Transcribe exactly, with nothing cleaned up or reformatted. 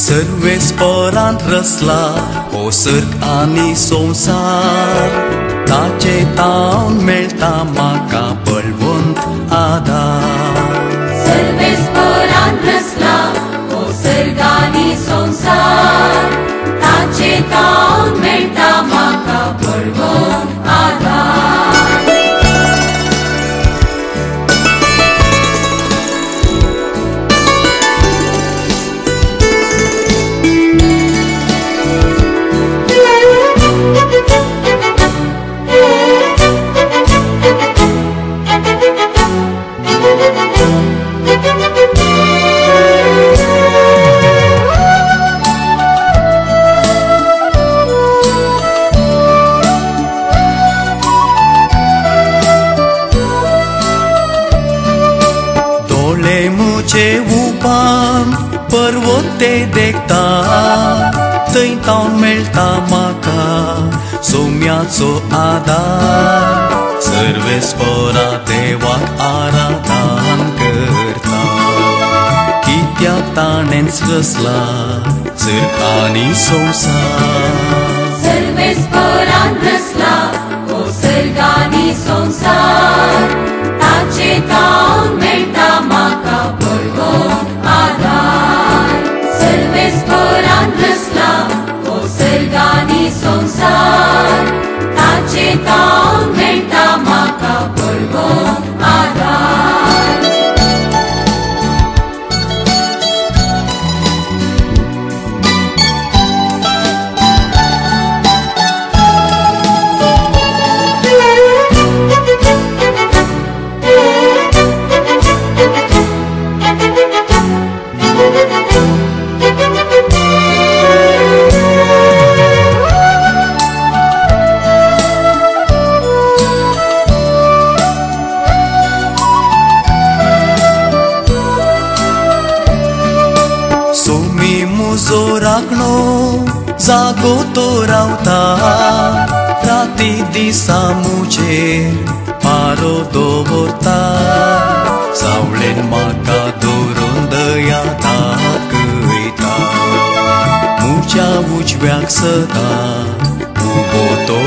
Serves peran resla o serk ani sonsar tace taun melta maka pelwunt ada. Serves peran resla o serk ani sonsar tace taun melta maka pelwunt ada. Ce upan perwote dekta tăi taun melta maka somiazo ada serves pora dewak aratan kerta kitiak tanen sresla serkani somsa. Serves peran resla o sergani sonsar tace taun melta maka pelwunt ada. Serves peran resla o sergani sonsar tace taun melta maka pelwunt ada. Zorakno zagoto rauta rati di samucer paro dovorta saulen maka dorun daya ta keita mucha wuchbyak seta uboto